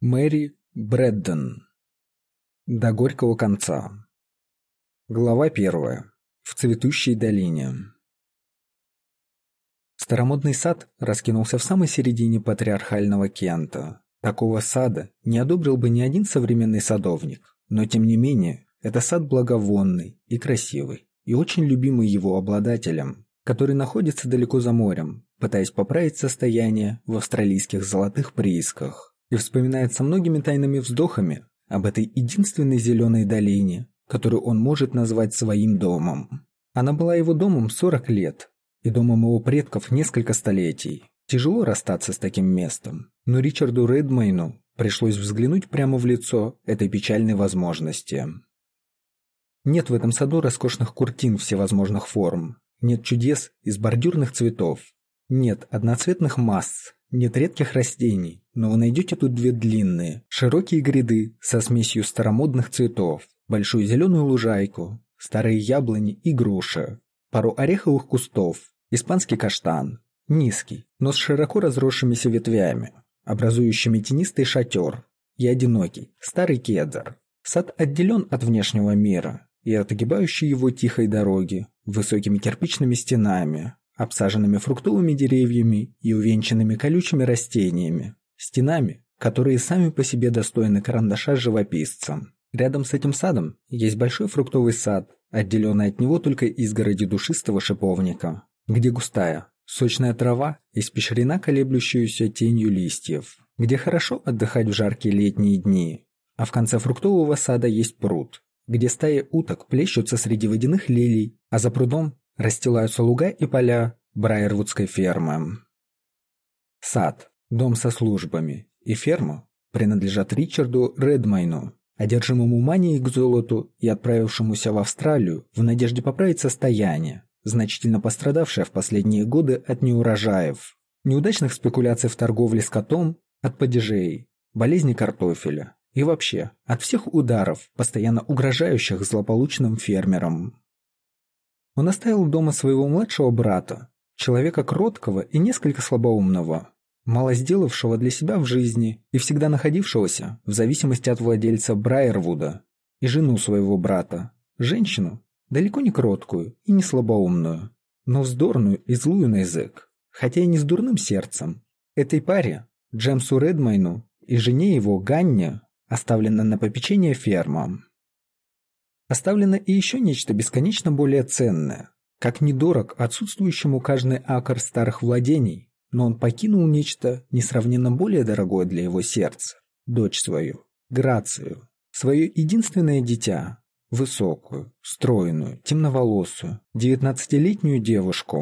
Мэри Брэддон. До горького конца. Глава 1. В цветущей долине. Старомодный сад раскинулся в самой середине патриархального Кента. Такого сада не одобрил бы ни один современный садовник, но тем не менее, это сад благовонный и красивый, и очень любимый его обладателем, который находится далеко за морем, пытаясь поправить состояние в австралийских золотых приисках, и вспоминает со многими тайными вздохами об этой единственной зеленой долине, которую он может назвать своим домом. Она была его домом 40 лет, и домом его предков несколько столетий. Тяжело расстаться с таким местом, но Ричарду Редмайну пришлось взглянуть прямо в лицо этой печальной возможности. Нет в этом саду роскошных куртин всевозможных форм, нет чудес из бордюрных цветов, нет одноцветных масс, нет редких растений, но вы найдете тут две длинные, широкие гряды со смесью старомодных цветов, большую зеленую лужайку, старые яблони и груши, пару ореховых кустов, испанский каштан, низкий, но с широко разросшимися ветвями, образующими тенистый шатер, и одинокий, старый кедр. Сад отделен от внешнего мира и от огибающей его тихой дороги высокими кирпичными стенами, обсаженными фруктовыми деревьями и увенчанными колючими растениями, стенами, которые сами по себе достойны карандаша живописца. Рядом с этим садом есть большой фруктовый сад, отделенный от него только изгородью душистого шиповника, где густая, сочная трава испещрена колеблющуюся тенью листьев, где хорошо отдыхать в жаркие летние дни. А в конце фруктового сада есть пруд, где стаи уток плещутся среди водяных лилий, а за прудом расстилаются луга и поля Брайервудской фермы. Сад, дом со службами и ферма принадлежат Ричарду Редмайну, одержимому манией к золоту и отправившемуся в Австралию в надежде поправить состояние, значительно пострадавшее в последние годы от неурожаев, неудачных спекуляций в торговле скотом, от падежей, болезни картофеля и вообще от всех ударов, постоянно угрожающих злополучным фермерам. Он оставил дома своего младшего брата, человека кроткого и несколько слабоумного, мало сделавшего для себя в жизни и всегда находившегося в зависимости от владельца Брайервуда, и жену своего брата, женщину, далеко не кроткую и не слабоумную, но вздорную и злую на язык, хотя и не с дурным сердцем. Этой паре, Джемсу Редмайну и жене его Ганне, оставлена на попечение ферма. Оставлено и еще нечто бесконечно более ценное, как недорог отсутствующему каждый акр старых владений, но он покинул нечто несравненно более дорогое для его сердца, дочь свою, Грацию, свое единственное дитя, высокую, стройную, темноволосую, 19-летнюю девушку.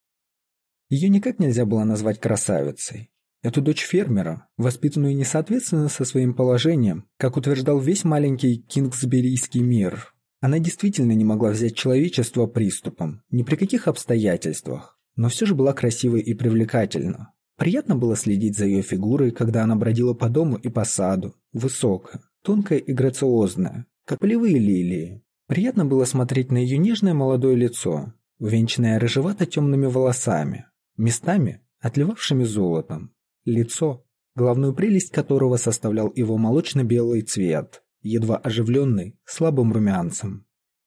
Ее никак нельзя было назвать красавицей. Эту дочь фермера, воспитанную несоответственно со своим положением, как утверждал весь маленький кингсберийский мир, она действительно не могла взять человечество приступом, ни при каких обстоятельствах, но все же была красивой и привлекательна. Приятно было следить за ее фигурой, когда она бродила по дому и по саду, высокая, тонкая и грациозная, как полевые лилии. Приятно было смотреть на ее нежное молодое лицо, увенчанное рыжевато-темными волосами, местами отливавшими золотом. Лицо, главную прелесть которого составлял его молочно-белый цвет, едва оживленный слабым румянцем.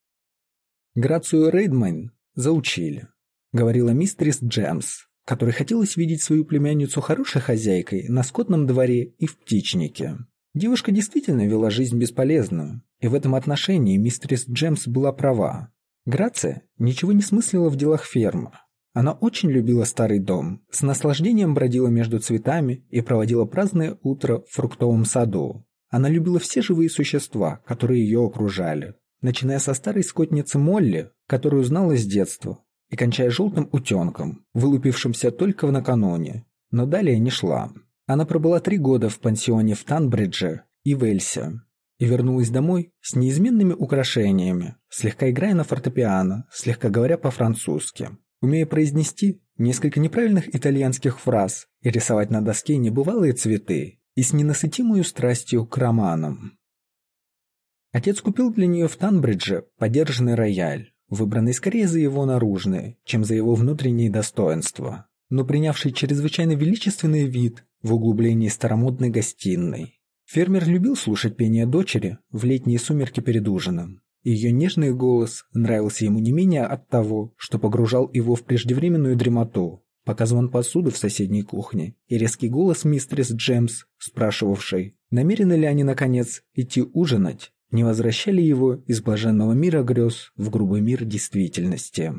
Грацию Редмайн заучили, говорила мистерис Джемс, которой хотелось видеть свою племянницу хорошей хозяйкой на скотном дворе и в птичнике. Девушка действительно вела жизнь бесполезную, и в этом отношении мистерис Джемс была права. Грация ничего не смыслила в делах фермы. Она очень любила старый дом, с наслаждением бродила между цветами и проводила праздное утро в фруктовом саду. Она любила все живые существа, которые ее окружали, начиная со старой скотницы Молли, которую знала с детства, и кончая желтым утенком, вылупившимся только накануне, но далее не шла. Она пробыла 3 года в пансионе в Танбридже и Вэльсе, и вернулась домой с неизменными украшениями, слегка играя на фортепиано, слегка говоря по-французски, умея произнести несколько неправильных итальянских фраз и рисовать на доске небывалые цветы, и с ненасытимой страстью к романам. Отец купил для нее в Танбридже подержанный рояль, выбранный скорее за его наружные, чем за его внутренние достоинства, но принявший чрезвычайно величественный вид в углублении старомодной гостиной. Фермер любил слушать пение дочери в летние сумерки перед ужином. Ее нежный голос нравился ему не менее от того, что погружал его в преждевременную дремоту, пока звон посуды в соседней кухне и резкий голос мистерис Джемс, спрашивавшей, намерены ли они, наконец, идти ужинать, не возвращали его из блаженного мира грез в грубый мир действительности.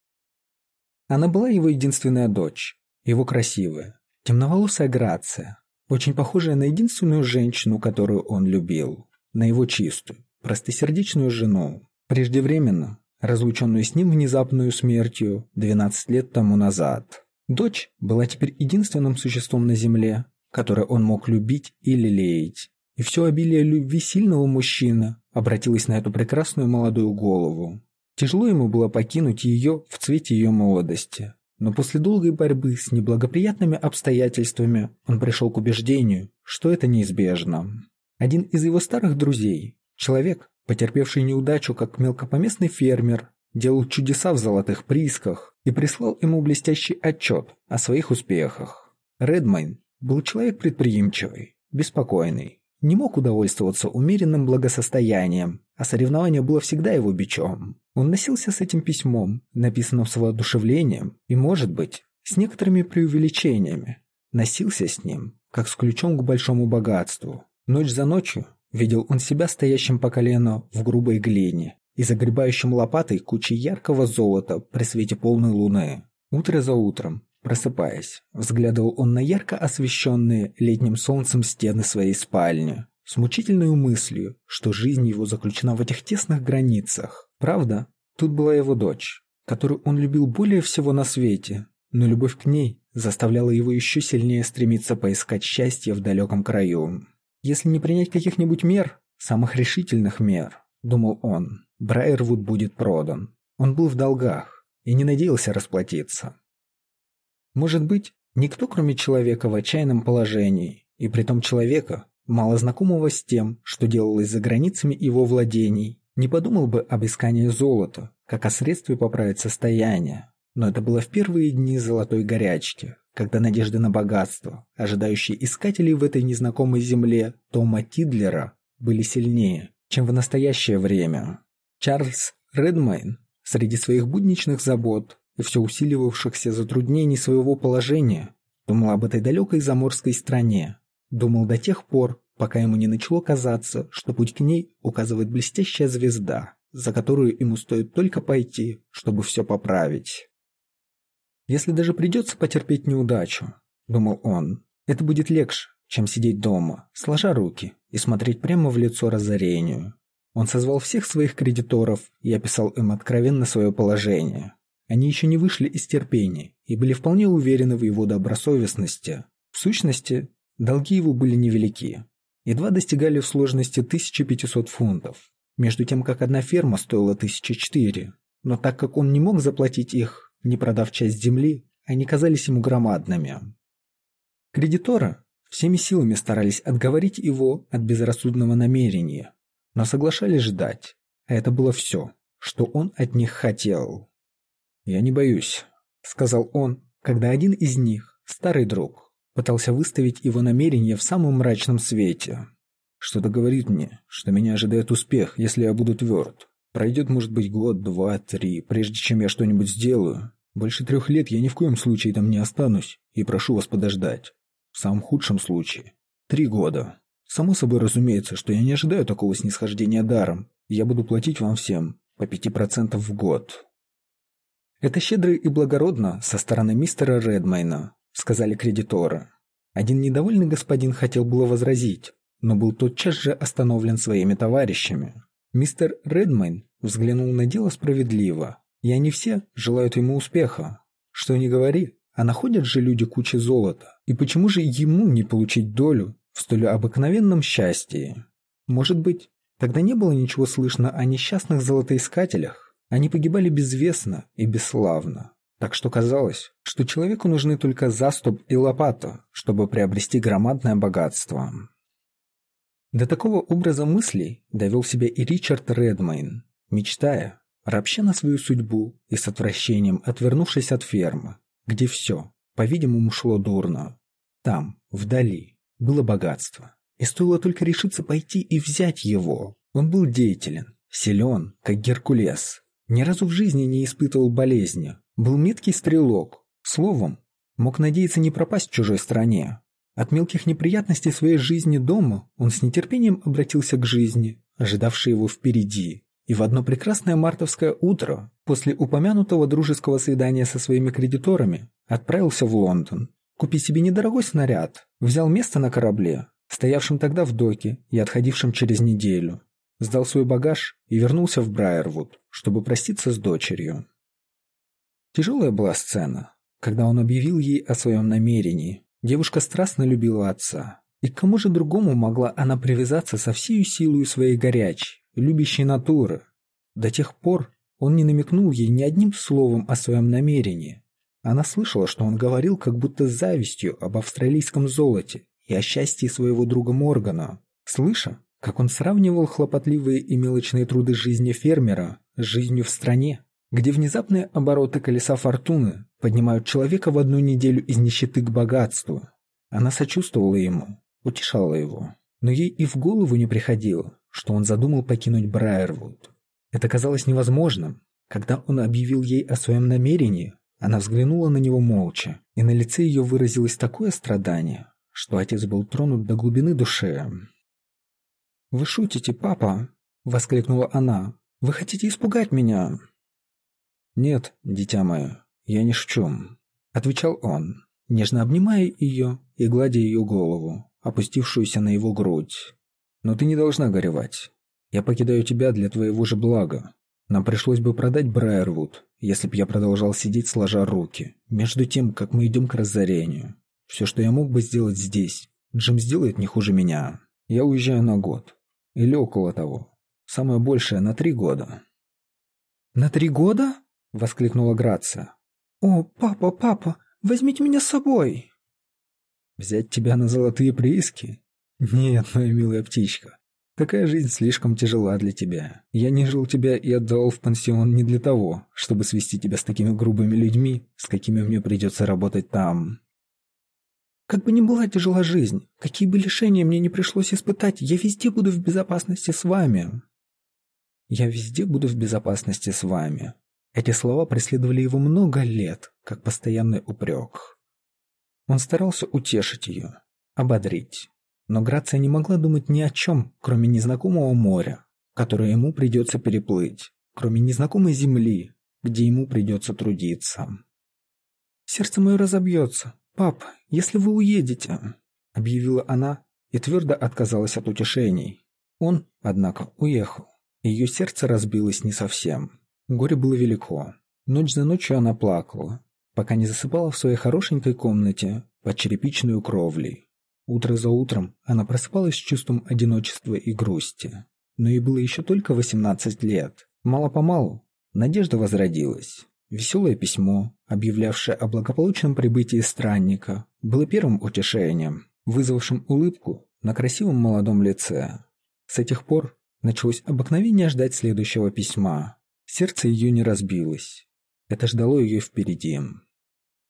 Она была его единственная дочь, его красивая, темноволосая Грация, очень похожая на единственную женщину, которую он любил, на его чистую, простосердечную жену, преждевременно разлученную с ним внезапную смертью 12 лет тому назад. Дочь была теперь единственным существом на земле, которое он мог любить и лелеять. И все обилие любви сильного мужчины обратилось на эту прекрасную молодую голову. Тяжело ему было покинуть ее в цвете ее молодости. Но после долгой борьбы с неблагоприятными обстоятельствами он пришел к убеждению, что это неизбежно. Один из его старых друзей, человек, потерпевший неудачу как мелкопоместный фермер, делал чудеса в золотых приисках и прислал ему блестящий отчет о своих успехах. Редмайн был человек предприимчивый, беспокойный, не мог удовольствоваться умеренным благосостоянием, а соревнование было всегда его бичом. Он носился с этим письмом, написанным с воодушевлением и, может быть, с некоторыми преувеличениями. Носился с ним, как с ключом к большому богатству. Ночь за ночью видел он себя стоящим по колено в грубой глине и загребающим лопатой кучи яркого золота при свете полной луны. Утро за утром, просыпаясь, взглядывал он на ярко освещенные летним солнцем стены своей спальни, с мучительной мыслью, что жизнь его заключена в этих тесных границах. Правда, тут была его дочь, которую он любил более всего на свете, но любовь к ней заставляла его еще сильнее стремиться поискать счастье в далеком краю. Если не принять каких-нибудь мер, самых решительных мер, думал он, Брайервуд будет продан. Он был в долгах и не надеялся расплатиться. Может быть, никто, кроме человека в отчаянном положении, и притом человека, мало знакомого с тем, что делалось за границами его владений, не подумал бы об искании золота, как о средстве поправить состояние. Но это было в первые дни золотой горячки, когда надежды на богатство, ожидающие искателей в этой незнакомой земле Тома Тидлера, были сильнее, чем в настоящее время. Чарльз Редмайн среди своих будничных забот и все усиливавшихся затруднений своего положения думал об этой далекой заморской стране, думал до тех пор, пока ему не начало казаться, что путь к ней указывает блестящая звезда, за которую ему стоит только пойти, чтобы все поправить. «Если даже придется потерпеть неудачу, — думал он, — это будет легче, чем сидеть дома, сложа руки и смотреть прямо в лицо разорению». Он созвал всех своих кредиторов и описал им откровенно свое положение. Они еще не вышли из терпения и были вполне уверены в его добросовестности. В сущности, долги его были невелики. Едва достигали в сложности 1500 фунтов, между тем как одна ферма стоила 1004. Но так как он не мог заплатить их, не продав часть земли, они казались ему громадными. Кредиторы всеми силами старались отговорить его от безрассудного намерения, но соглашались ждать, а это было все, что он от них хотел. «Я не боюсь», — сказал он, когда один из них, старый друг, пытался выставить его намерения в самом мрачном свете. «Что-то говорит мне, что меня ожидает успех, если я буду тверд. Пройдет, может быть, год, 2, 3, прежде чем я что-нибудь сделаю. Больше 3 лет я ни в коем случае там не останусь и прошу вас подождать. В самом худшем случае 3 года. Само собой разумеется, что я не ожидаю такого снисхождения даром, и я буду платить вам всем по 5% в год». «Это щедро и благородно со стороны мистера Редмайна», — сказали кредиторы. Один недовольный господин хотел было возразить, но был тотчас же остановлен своими товарищами. Мистер Редмайн взглянул на дело справедливо, и они все желают ему успеха. Что ни говори, а находят же люди кучи золота, и почему же ему не получить долю в столь обыкновенном счастье? Может быть, тогда не было ничего слышно о несчастных золотоискателях? Они погибали безвестно и бесславно, так что казалось, что человеку нужны только заступ и лопата, чтобы приобрести громадное богатство. До такого образа мыслей довел себя и Ричард Редмайн, мечтая, ропща на свою судьбу и с отвращением отвернувшись от фермы, где все, по-видимому, шло дурно. Там, вдали, было богатство, И стоило только решиться пойти и взять его. Он был деятелен, силен, как Геркулес. Ни разу в жизни не испытывал болезни. Был меткий стрелок. Словом, мог надеяться не пропасть в чужой стране. От мелких неприятностей своей жизни дома он с нетерпением обратился к жизни, ожидавшей его впереди. И в одно прекрасное мартовское утро, после упомянутого дружеского свидания со своими кредиторами, отправился в Лондон. Купить себе недорогой снаряд, взял место на корабле, стоявшем тогда в доке и отходившем через неделю. Сдал свой багаж и вернулся в Брайервуд, чтобы проститься с дочерью. Тяжелая была сцена, когда он объявил ей о своем намерении. Девушка страстно любила отца. И к кому же другому могла она привязаться со всей силой своей горячей, любящей натуры? До тех пор он не намекнул ей ни одним словом о своем намерении. Она слышала, что он говорил как будто с завистью об австралийском золоте и о счастье своего друга Моргана. Слыша, как он сравнивал хлопотливые и мелочные труды жизни фермера с жизнью в стране, где внезапные обороты колеса фортуны поднимают человека в одну неделю из нищеты к богатству. Она сочувствовала ему, утешала его, но ей и в голову не приходило, что он задумал покинуть Брайервуд. Это казалось невозможным. Когда он объявил ей о своем намерении, она взглянула на него молча, и на лице ее выразилось такое страдание, что отец был тронут до глубины души. «Вы шутите, папа?» — воскликнула она. «Вы хотите испугать меня?» «Нет, дитя мое, я не шучу», — отвечал он, нежно обнимая ее и гладя ее голову, опустившуюся на его грудь. «Но ты не должна горевать. Я покидаю тебя для твоего же блага. Нам пришлось бы продать Брайервуд, если б я продолжал сидеть сложа руки, между тем, как мы идем к разорению. Все, что я мог бы сделать здесь, Джим сделает не хуже меня. Я уезжаю на год. Или около того. Самое большее на 3 года». «На 3 года?» — воскликнула Грация. «О, папа, папа, возьмите меня с собой!» «Взять тебя на золотые прииски? Нет, моя милая птичка. Такая жизнь слишком тяжела для тебя. Я не жил тебя и отдавал в пансион не для того, чтобы свести тебя с такими грубыми людьми, с какими мне придется работать там». «Как бы ни была тяжела жизнь, какие бы лишения мне не пришлось испытать, я везде буду в безопасности с вами». «Я везде буду в безопасности с вами». Эти слова преследовали его много лет, как постоянный упрек. Он старался утешить ее, ободрить. Но Грация не могла думать ни о чем, кроме незнакомого моря, которое ему придется переплыть, кроме незнакомой земли, где ему придется трудиться. «Сердце мое разобьется, пап, если вы уедете», — объявила она и твердо отказалась от утешений. Он, однако, уехал. Ее сердце разбилось не совсем. Горе было велико. Ночь за ночью она плакала, пока не засыпала в своей хорошенькой комнате под черепичной кровлей. Утро за утром она просыпалась с чувством одиночества и грусти. Но ей было еще только 18 лет. Мало-помалу надежда возродилась. Веселое письмо, объявлявшее о благополучном прибытии странника, было первым утешением, вызвавшим улыбку на красивом молодом лице. С этих пор началось обыкновение ждать следующего письма. Сердце ее не разбилось. Это ждало ее впереди.